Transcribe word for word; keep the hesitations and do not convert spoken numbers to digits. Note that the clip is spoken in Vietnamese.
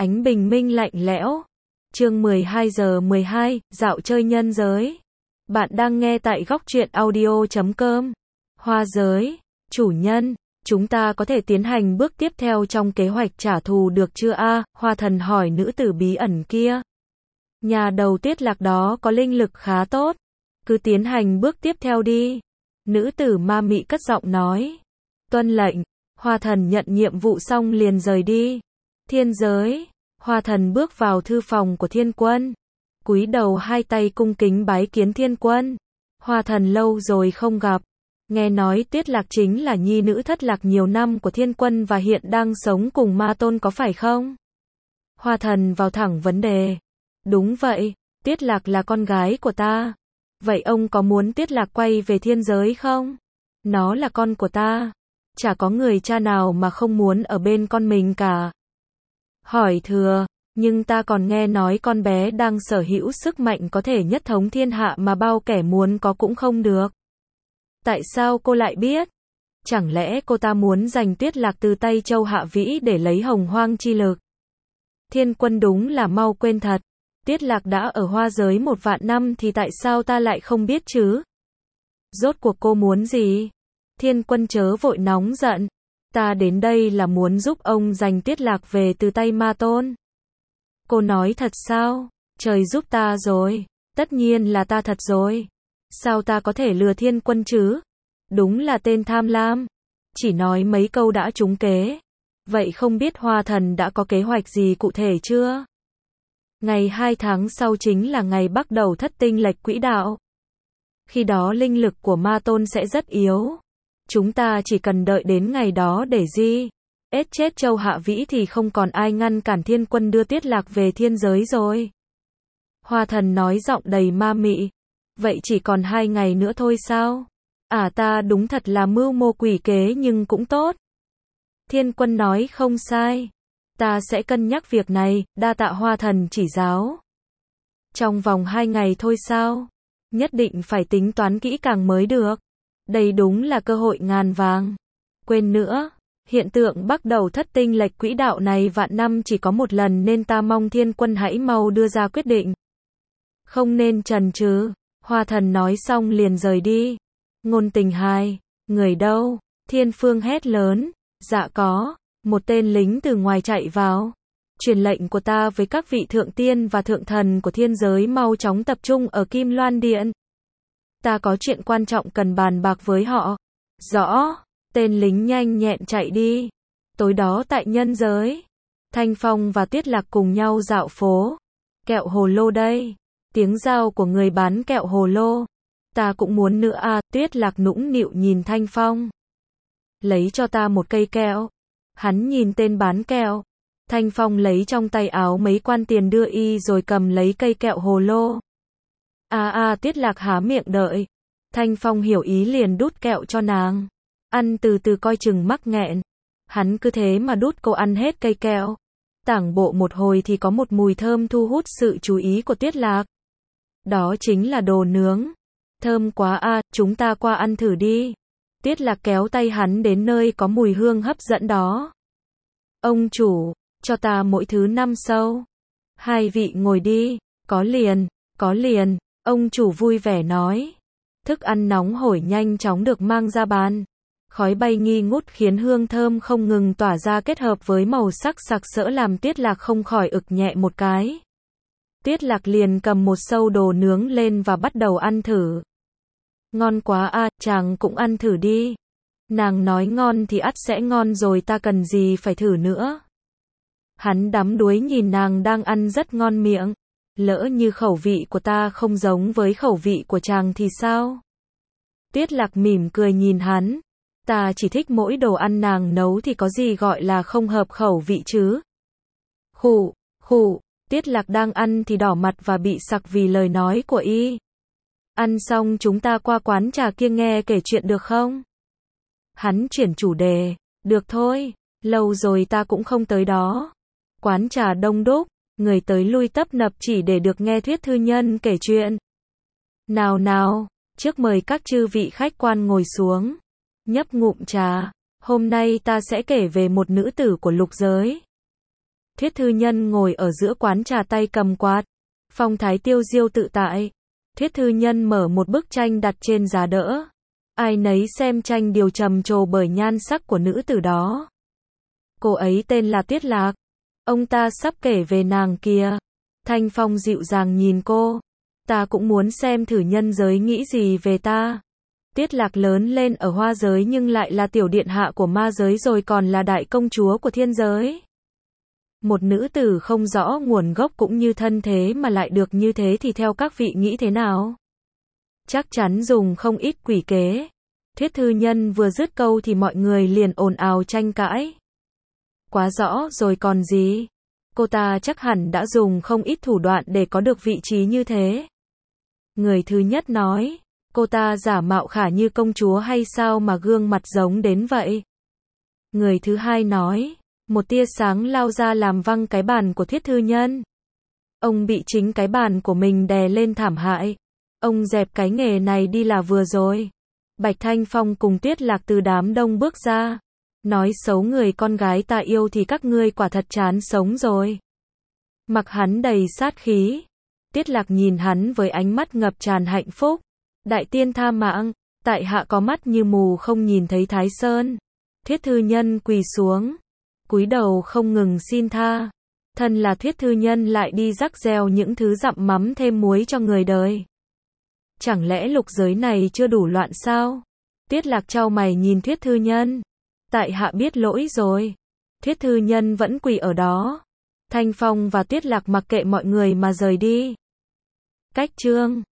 Ánh bình minh lạnh lẽo. Chương mười hai giờ mười hai, dạo chơi nhân giới. Bạn đang nghe tại góc truyện audio chấm com. Hoa giới, chủ nhân, chúng ta có thể tiến hành bước tiếp theo trong kế hoạch trả thù được chưa a? Hoa thần hỏi nữ tử bí ẩn kia. Nhà đầu Tuyết Lạc đó có linh lực khá tốt, cứ tiến hành bước tiếp theo đi. Nữ tử ma mị cất giọng nói. Tuân lệnh. Hoa thần nhận nhiệm vụ xong liền rời đi. Thiên giới. Hoa thần bước vào thư phòng của Thiên Quân, cúi đầu hai tay cung kính bái kiến Thiên Quân. Hoa thần lâu rồi không gặp, nghe nói Tuyết Lạc chính là nhi nữ thất lạc nhiều năm của Thiên Quân và hiện đang sống cùng Ma Tôn có phải không? Hoa thần vào thẳng vấn đề. Đúng vậy, Tuyết Lạc là con gái của ta. Vậy ông có muốn Tuyết Lạc quay về thiên giới không? Nó là con của ta. Chả có người cha nào mà không muốn ở bên con mình cả. Hỏi thừa, nhưng ta còn nghe nói con bé đang sở hữu sức mạnh có thể nhất thống thiên hạ mà bao kẻ muốn có cũng không được. Tại sao cô lại biết? Chẳng lẽ cô ta muốn giành Tuyết Lạc từ tay Châu Hạ Vĩ để lấy hồng hoang chi lực? Thiên Quân đúng là mau quên thật. Tuyết Lạc đã ở hoa giới một vạn năm thì tại sao ta lại không biết chứ? Rốt cuộc cô muốn gì? Thiên Quân chớ vội nóng giận. Ta đến đây là muốn giúp ông giành Tuyết Lạc về từ tay Ma Tôn. Cô nói thật sao? Trời giúp ta rồi. Tất nhiên là ta thật rồi. Sao ta có thể lừa Thiên Quân chứ? Đúng là tên tham lam. Chỉ nói mấy câu đã trúng kế. Vậy không biết Hoa thần đã có kế hoạch gì cụ thể chưa? Ngày hai tháng sau chính là ngày bắt đầu thất tinh lệch quỹ đạo. Khi đó linh lực của Ma Tôn sẽ rất yếu. Chúng ta chỉ cần đợi đến ngày đó để gì? Ết chết Châu Hạ Vĩ thì không còn ai ngăn cản Thiên Quân đưa Tuyết Lạc về thiên giới rồi. Hoa thần nói giọng đầy ma mị. Vậy chỉ còn hai ngày nữa thôi sao? À ta đúng thật là mưu mô quỷ kế nhưng cũng tốt. Thiên Quân nói không sai. Ta sẽ cân nhắc việc này, đa tạ Hoa thần chỉ giáo. Trong vòng hai ngày thôi sao? Nhất định phải tính toán kỹ càng mới được. Đây đúng là cơ hội ngàn vàng. Quên nữa, hiện tượng bắt đầu thất tinh lệch quỹ đạo này vạn năm chỉ có một lần nên ta mong Thiên Quân hãy mau đưa ra quyết định. Không nên chần chừ. Hoa thần nói xong liền rời đi. Ngôn Tình hai, người đâu? Thiên Phương hét lớn. Dạ có. Một tên lính từ ngoài chạy vào. Truyền lệnh của ta với các vị thượng tiên và thượng thần của thiên giới mau chóng tập trung ở Kim Loan Điện. Ta có chuyện quan trọng cần bàn bạc với họ. Rõ. Tên lính nhanh nhẹn chạy đi. Tối đó tại nhân giới, Thanh Phong và Tuyết Lạc cùng nhau dạo phố. Kẹo hồ lô đây. Tiếng rao của người bán kẹo hồ lô. Ta cũng muốn nữa à. Tuyết Lạc nũng nịu nhìn Thanh Phong. Lấy cho ta một cây kẹo. Hắn nhìn tên bán kẹo. Thanh Phong lấy trong tay áo mấy quan tiền đưa y rồi cầm lấy cây kẹo hồ lô. À à Tuyết Lạc há miệng đợi. Thanh Phong hiểu ý liền đút kẹo cho nàng. Ăn từ từ coi chừng mắc nghẹn. Hắn cứ thế mà đút cô ăn hết cây kẹo. Tảng bộ một hồi thì có một mùi thơm thu hút sự chú ý của Tuyết Lạc. Đó chính là đồ nướng. Thơm quá à, chúng ta qua ăn thử đi. Tuyết Lạc kéo tay hắn đến nơi có mùi hương hấp dẫn đó. Ông chủ, cho ta mỗi thứ năm sâu. Hai vị ngồi đi. Có liền, có liền. Ông chủ vui vẻ nói. Thức ăn nóng hổi nhanh chóng được mang ra bàn. Khói bay nghi ngút khiến hương thơm không ngừng tỏa ra kết hợp với màu sắc sặc sỡ làm Tuyết Lạc không khỏi ực nhẹ một cái. Tuyết Lạc liền cầm một sâu đồ nướng lên và bắt đầu ăn thử. Ngon quá à, chàng cũng ăn thử đi. Nàng nói ngon thì ắt sẽ ngon rồi ta cần gì phải thử nữa. Hắn đắm đuối nhìn nàng đang ăn rất ngon miệng. Lỡ như khẩu vị của ta không giống với khẩu vị của chàng thì sao? Tuyết Lạc mỉm cười nhìn hắn. Ta chỉ thích mỗi đồ ăn nàng nấu thì có gì gọi là không hợp khẩu vị chứ? Khụ, khụ, Tuyết Lạc đang ăn thì đỏ mặt và bị sặc vì lời nói của y. Ăn xong chúng ta qua quán trà kia nghe kể chuyện được không? Hắn chuyển chủ đề. Được thôi, lâu rồi ta cũng không tới đó. Quán trà đông đúc, người tới lui tấp nập chỉ để được nghe thuyết thư nhân kể chuyện. Nào nào, trước mời các chư vị khách quan ngồi xuống. Nhấp ngụm trà. Hôm nay ta sẽ kể về một nữ tử của lục giới. Thiết Thư Nhân ngồi ở giữa quán trà tay cầm quạt. Phong thái tiêu diêu tự tại. Thiết Thư Nhân mở một bức tranh đặt trên giá đỡ. Ai nấy xem tranh đều trầm trồ bởi nhan sắc của nữ tử đó. Cô ấy tên là Tiết Lạc. Ông ta sắp kể về nàng kìa. Thanh Phong dịu dàng nhìn cô. Ta cũng muốn xem thử nhân giới nghĩ gì về ta. Tiết Lạc lớn lên ở hoa giới nhưng lại là tiểu điện hạ của ma giới rồi còn là đại công chúa của thiên giới. Một nữ tử không rõ nguồn gốc cũng như thân thế mà lại được như thế thì theo các vị nghĩ thế nào? Chắc chắn dùng không ít quỷ kế. Thiết Thư Nhân vừa dứt câu thì mọi người liền ồn ào tranh cãi. Quá rõ rồi còn gì? Cô ta chắc hẳn đã dùng không ít thủ đoạn để có được vị trí như thế. Người thứ nhất nói, cô ta giả mạo khả như công chúa hay sao mà gương mặt giống đến vậy? Người thứ hai nói, một tia sáng lao ra làm văng cái bàn của Thiết Thư Nhân. Ông bị chính cái bàn của mình đè lên thảm hại. Ông dẹp cái nghề này đi là vừa rồi. Bạch Thanh Phong cùng Tiết Lạc từ đám đông bước ra. Nói xấu người con gái ta yêu thì các ngươi quả thật chán sống rồi. Mặc hắn đầy sát khí. Tiết Lạc nhìn hắn với ánh mắt ngập tràn hạnh phúc. Đại tiên tha mạng, tại hạ có mắt như mù không nhìn thấy Thái Sơn. Thiết Thư Nhân quỳ xuống, cúi đầu không ngừng xin tha. Thân là Thiết Thư Nhân lại đi rắc reo những thứ dặm mắm thêm muối cho người đời. Chẳng lẽ lục giới này chưa đủ loạn sao? Tiết Lạc chau mày nhìn Thiết Thư Nhân. Tại hạ biết lỗi rồi. Thiết Thư Nhân vẫn quỳ ở đó. Thanh Phong và Tiết Lạc mặc kệ mọi người mà rời đi. Cách chương